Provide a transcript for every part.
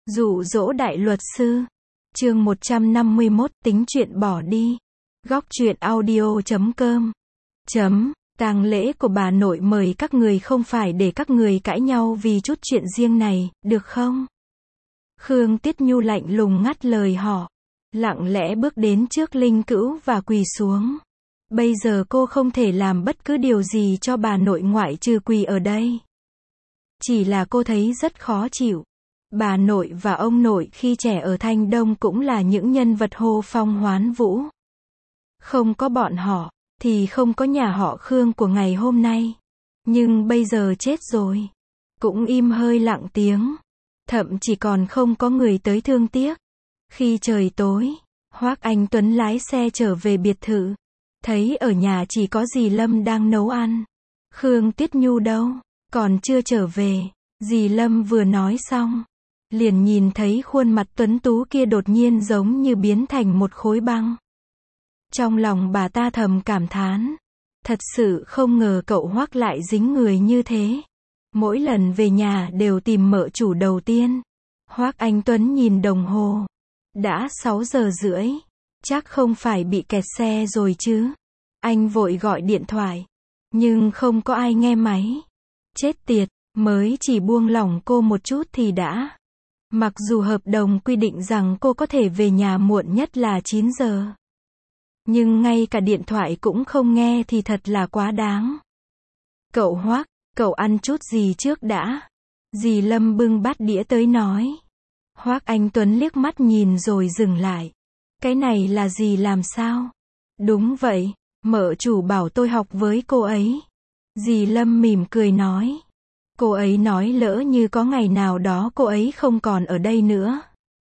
Dụ dỗ đại luật sư. Chương 151 tính chuyện bỏ đi. Góc truyện audio.com. Tang lễ của bà nội mời các người không phải để các người cãi nhau vì chút chuyện riêng này, được không? Khương Tiết Nhu lạnh lùng ngắt lời họ. Lặng lẽ bước đến trước Linh Cữu và quỳ xuống. Bây giờ cô không thể làm bất cứ điều gì cho bà nội ngoại trừ quỳ ở đây. Chỉ là cô thấy rất khó chịu. Bà nội và ông nội khi trẻ ở Thanh Đông cũng là những nhân vật hô phong hoán vũ. Không có bọn họ, thì không có nhà họ Khương của ngày hôm nay. Nhưng bây giờ chết rồi. Cũng im hơi lặng tiếng. Thậm chỉ còn không có người tới thương tiếc. Khi trời tối, Hoác Anh Tuấn lái xe trở về biệt thự. Thấy ở nhà chỉ có dì Lâm đang nấu ăn. Khương Tiết Nhu đâu? Còn chưa trở về. Dì Lâm vừa nói xong, liền nhìn thấy khuôn mặt tuấn tú kia đột nhiên giống như biến thành một khối băng. Trong lòng bà ta thầm cảm thán. Thật sự không ngờ cậu Hoác lại dính người như thế. Mỗi lần về nhà đều tìm mợ chủ đầu tiên. Hoác Anh Tuấn nhìn đồng hồ. Đã 6 giờ rưỡi. Chắc không phải bị kẹt xe rồi chứ. Anh vội gọi điện thoại. Nhưng không có ai nghe máy. Chết tiệt, mới chỉ buông lỏng cô một chút thì đã. Mặc dù hợp đồng quy định rằng cô có thể về nhà muộn nhất là 9 giờ. Nhưng ngay cả điện thoại cũng không nghe thì thật là quá đáng. Cậu Hoác, cậu ăn chút gì trước đã? Dì Lâm bưng bát đĩa tới nói. Hoác Anh Tuấn liếc mắt nhìn rồi dừng lại. Cái này là gì làm sao? Đúng vậy, mợ chủ bảo tôi học với cô ấy. Dì Lâm mỉm cười nói. Cô ấy nói lỡ như có ngày nào đó cô ấy không còn ở đây nữa.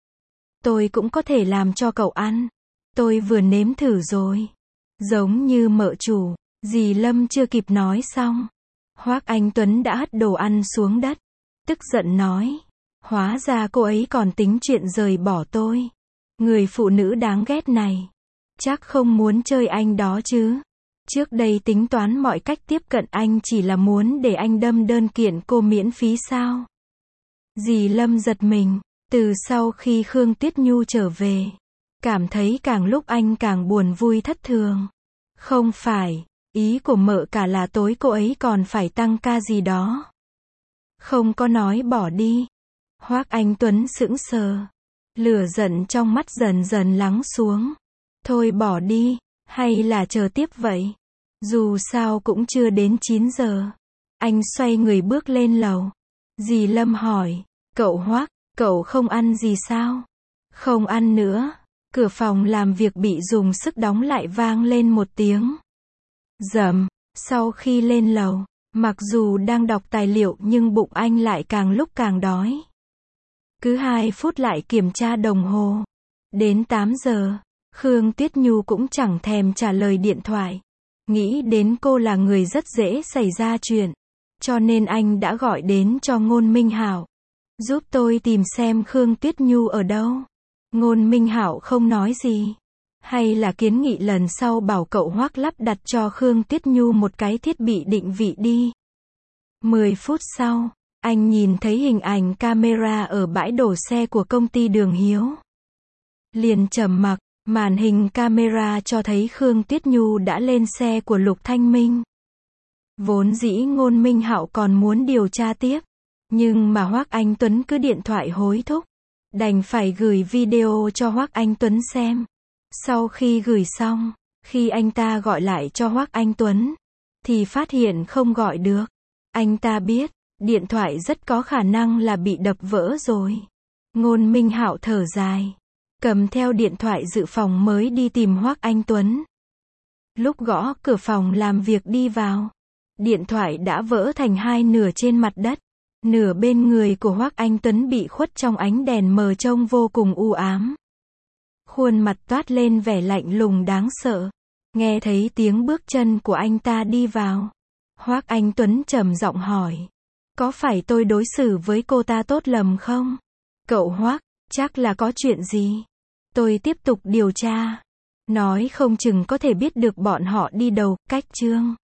Tôi cũng có thể làm cho cậu ăn. Tôi vừa nếm thử rồi. Giống như mợ chủ. Dì Lâm chưa kịp nói xong. Hoác Anh Tuấn đã hất đồ ăn xuống đất. Tức giận nói. Hóa ra cô ấy còn tính chuyện rời bỏ tôi. Người phụ nữ đáng ghét này. Chắc không muốn chơi anh đó chứ. Trước đây tính toán mọi cách tiếp cận anh chỉ là muốn để anh đâm đơn kiện cô miễn phí sao? Dì Lâm giật mình. Từ sau khi Khương Tiết Nhu trở về, cảm thấy càng lúc anh càng buồn vui thất thường. Không phải, ý của mợ cả là tối cô ấy còn phải tăng ca gì đó. Không có nói bỏ đi. Hoác Anh Tuấn sững sờ. Lửa giận trong mắt dần dần lắng xuống. Thôi bỏ đi, hay là chờ tiếp vậy? Dù sao cũng chưa đến 9 giờ. Anh xoay người bước lên lầu. Dì Lâm hỏi, cậu Hoác, cậu không ăn gì sao? Không ăn nữa. Cửa phòng làm việc bị dùng sức đóng lại vang lên một tiếng. Rầm. Sau khi lên lầu, mặc dù đang đọc tài liệu nhưng bụng anh lại càng lúc càng đói. Cứ 2 phút lại kiểm tra đồng hồ. Đến 8 giờ, Khương Tiết Nhu cũng chẳng thèm trả lời điện thoại. Nghĩ đến cô là người rất dễ xảy ra chuyện. Cho nên anh đã gọi đến cho Ngôn Minh Hạo. Giúp tôi tìm xem Khương Tiết Nhu ở đâu. Ngôn Minh Hạo không nói gì. Hay là kiến nghị lần sau bảo cậu Hoác lắp đặt cho Khương Tiết Nhu một cái thiết bị định vị đi. 10 phút sau, anh nhìn thấy hình ảnh camera ở bãi đổ xe của công ty Đường Hiếu. Liền trầm mặc, màn hình camera cho thấy Khương Tiết Nhu đã lên xe của Lục Thanh Minh. Vốn dĩ Ngôn Minh Hạo còn muốn điều tra tiếp. Nhưng mà Hoác Anh Tuấn cứ điện thoại hối thúc. Đành phải gửi video cho Hoác Anh Tuấn xem. Sau khi gửi xong, khi anh ta gọi lại cho Hoác Anh Tuấn, thì phát hiện không gọi được. Anh ta biết, điện thoại rất có khả năng là bị đập vỡ rồi. Ngôn Minh Hạo thở dài, cầm theo điện thoại dự phòng mới đi tìm Hoác Anh Tuấn. Lúc gõ cửa phòng làm việc đi vào, điện thoại đã vỡ thành 2 nửa trên mặt đất. Nửa bên người của Hoác Anh Tuấn bị khuất trong ánh đèn mờ trông vô cùng u ám. Khuôn mặt toát lên vẻ lạnh lùng đáng sợ. Nghe thấy tiếng bước chân của anh ta đi vào. Hoác Anh Tuấn trầm giọng hỏi. Có phải tôi đối xử với cô ta tốt lầm không? Cậu Hoác, chắc là có chuyện gì? Tôi tiếp tục điều tra. Nói không chừng có thể biết được bọn họ đi đâu, cách chương.